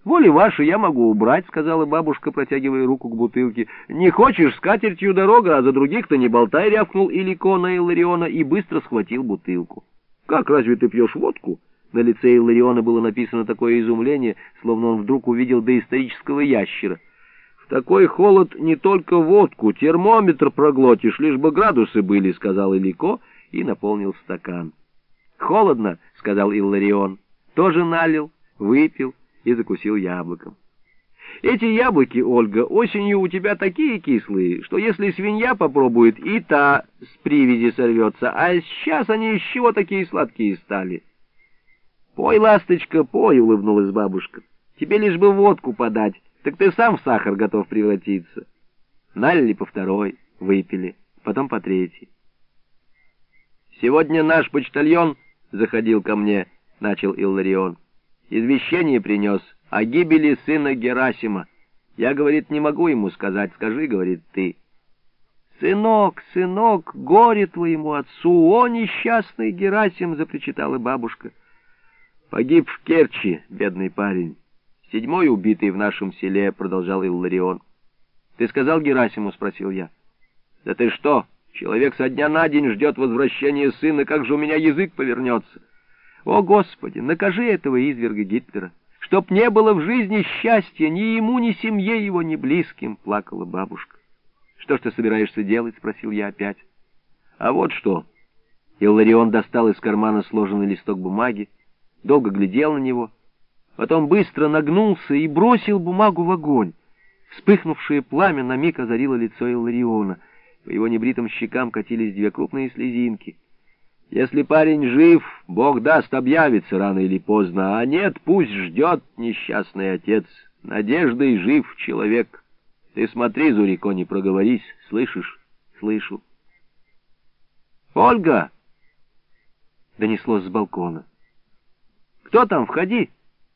«Воля ваша, я могу убрать», — сказала бабушка, протягивая руку к бутылке. «Не хочешь, скатертью дорога, а за других-то не болтай», — рявкнул Илико на Иллариона и быстро схватил бутылку. «Как, разве ты пьешь водку?» На лице Иллариона было написано такое изумление, словно он вдруг увидел доисторического ящера. «В такой холод не только водку, термометр проглотишь, лишь бы градусы были», — сказал Илико и наполнил стакан. «Холодно», — сказал Илларион, тоже налил, выпил и закусил яблоком. «Эти яблоки, Ольга, осенью у тебя такие кислые, что если свинья попробует, и та с привязи сорвется, а сейчас они из чего такие сладкие стали?» «Пой, ласточка, пой», — улыбнулась бабушка. «Тебе лишь бы водку подать, так ты сам в сахар готов превратиться». Налили по второй, выпили, потом по третьей. «Сегодня наш почтальон заходил ко мне», — начал Илларион. «Извещение принес о гибели сына Герасима. Я, говорит, не могу ему сказать, скажи, говорит, ты». «Сынок, сынок, горе твоему отцу, о, несчастный Герасим!» — запричитала бабушка. «Погиб в Керчи, бедный парень. 7-й убитый в нашем селе», — продолжал Илларион. «Ты сказал Герасиму?» — спросил я. «Да ты что, человек со дня на день ждет возвращения сына, как же у меня язык повернется? О, Господи, накажи этого изверга Гитлера, чтоб не было в жизни счастья ни ему, ни семье его, ни близким», — плакала бабушка. «Что ж ты собираешься делать?» — спросил я опять. «А вот что». Илларион достал из кармана сложенный листок бумаги, долго глядел на него, потом быстро нагнулся и бросил бумагу в огонь. Вспыхнувшее пламя на миг озарило лицо Иллариона. По его небритым щекам катились 2 крупные слезинки. «Если парень жив, Бог даст, объявится рано или поздно, а нет, пусть ждет несчастный отец. Надеждой жив человек. Ты смотри, Зурико, не проговорись, слышишь?» «Слышу». «Ольга!» — донеслось с балкона. «Кто там? Входи!»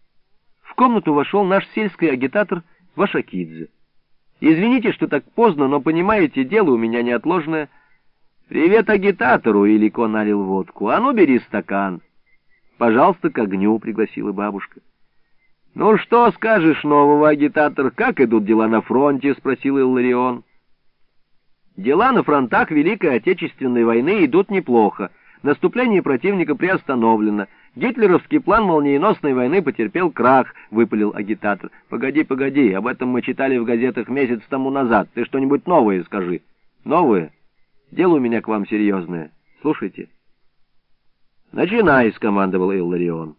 В комнату вошел наш сельский агитатор Вашакидзе. «Извините, что так поздно, но, понимаете, дело у меня неотложное». «Привет агитатору!» — Илико налил водку. «А ну, бери стакан!» «Пожалуйста, к огню!» — пригласила бабушка. «Ну, что скажешь, нового агитатор? Как идут дела на фронте?» — спросил Илларион. «Дела на фронтах Великой Отечественной войны идут неплохо. Наступление противника приостановлено. Гитлеровский план молниеносной войны потерпел крах», — выпалил агитатор. «Погоди, погоди, об этом мы читали в газетах месяц тому назад. Ты что-нибудь новое скажи». «Новое? Дело у меня к вам серьезное. Слушайте». «Начинай», — скомандовал Илларион.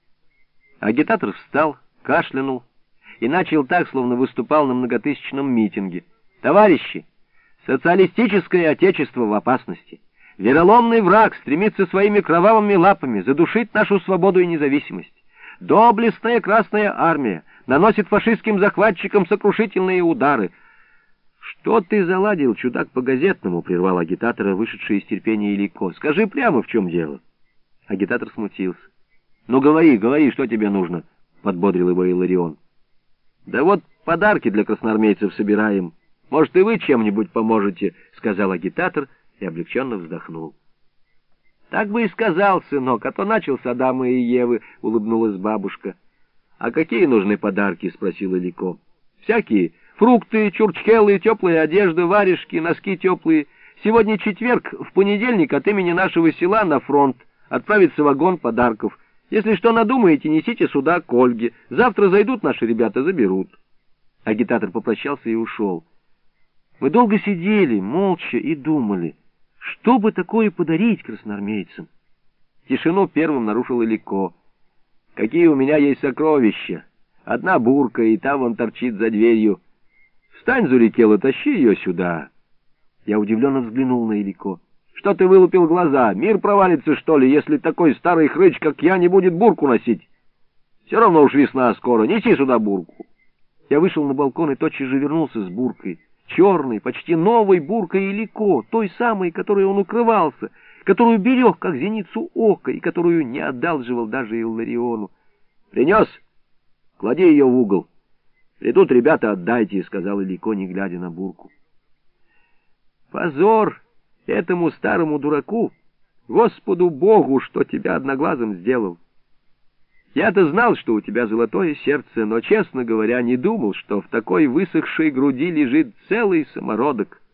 Агитатор встал, кашлянул и начал так, словно выступал на многотысячном митинге. «Товарищи, социалистическое отечество в опасности. Вероломный враг стремится своими кровавыми лапами задушить нашу свободу и независимость. Доблестная Красная Армия наносит фашистским захватчикам сокрушительные удары». «Что ты заладил, чудак, по-газетному?» — прервал агитатора, вышедший из терпения Илико. «Скажи прямо, в чем дело». Агитатор смутился. «Ну, говори, говори, что тебе нужно?» — подбодрил его Илларион. «Да вот подарки для красноармейцев собираем. Может, и вы чем-нибудь поможете?» — сказал агитатор и облегченно вздохнул. «Так бы и сказал, сынок, а то начал с Адама и Евы», — улыбнулась бабушка. «А какие нужны подарки?» — спросил Илико. «Всякие. Фрукты, чурчхелы, теплая одежда, варежки, носки теплые. Сегодня четверг, в понедельник от имени нашего села на фронт отправится вагон подарков. Если что надумаете, несите сюда к Ольге. Завтра зайдут наши ребята, заберут». Агитатор попрощался и ушел. Мы долго сидели, молча, и думали, что бы такое подарить красноармейцам. Тишину первым нарушил Илико. «Какие у меня есть сокровища! Одна бурка, и та вон торчит за дверью. Встань, Зурикело, тащи ее сюда». Я удивленно взглянул на Илико. «Что ты вылупил глаза? Мир провалится, что ли, если такой старый хрыч, как я, не будет бурку носить? Все равно уж весна скоро, неси сюда бурку». Я вышел на балкон и тотчас же вернулся с буркой. Черной, почти новой буркой Илико, той самой, которой он укрывался, которую берег, как зеницу ока, и которую не одалживал даже Иллариону. «Принес? Клади ее в угол. Придут ребята, отдайте», — сказал Илико, не глядя на бурку. «Позор этому старому дураку, Господу Богу, что тебя одноглазым сделал». Я-то знал, что у тебя золотое сердце, но, честно говоря, не думал, что в такой высохшей груди лежит целый самородок.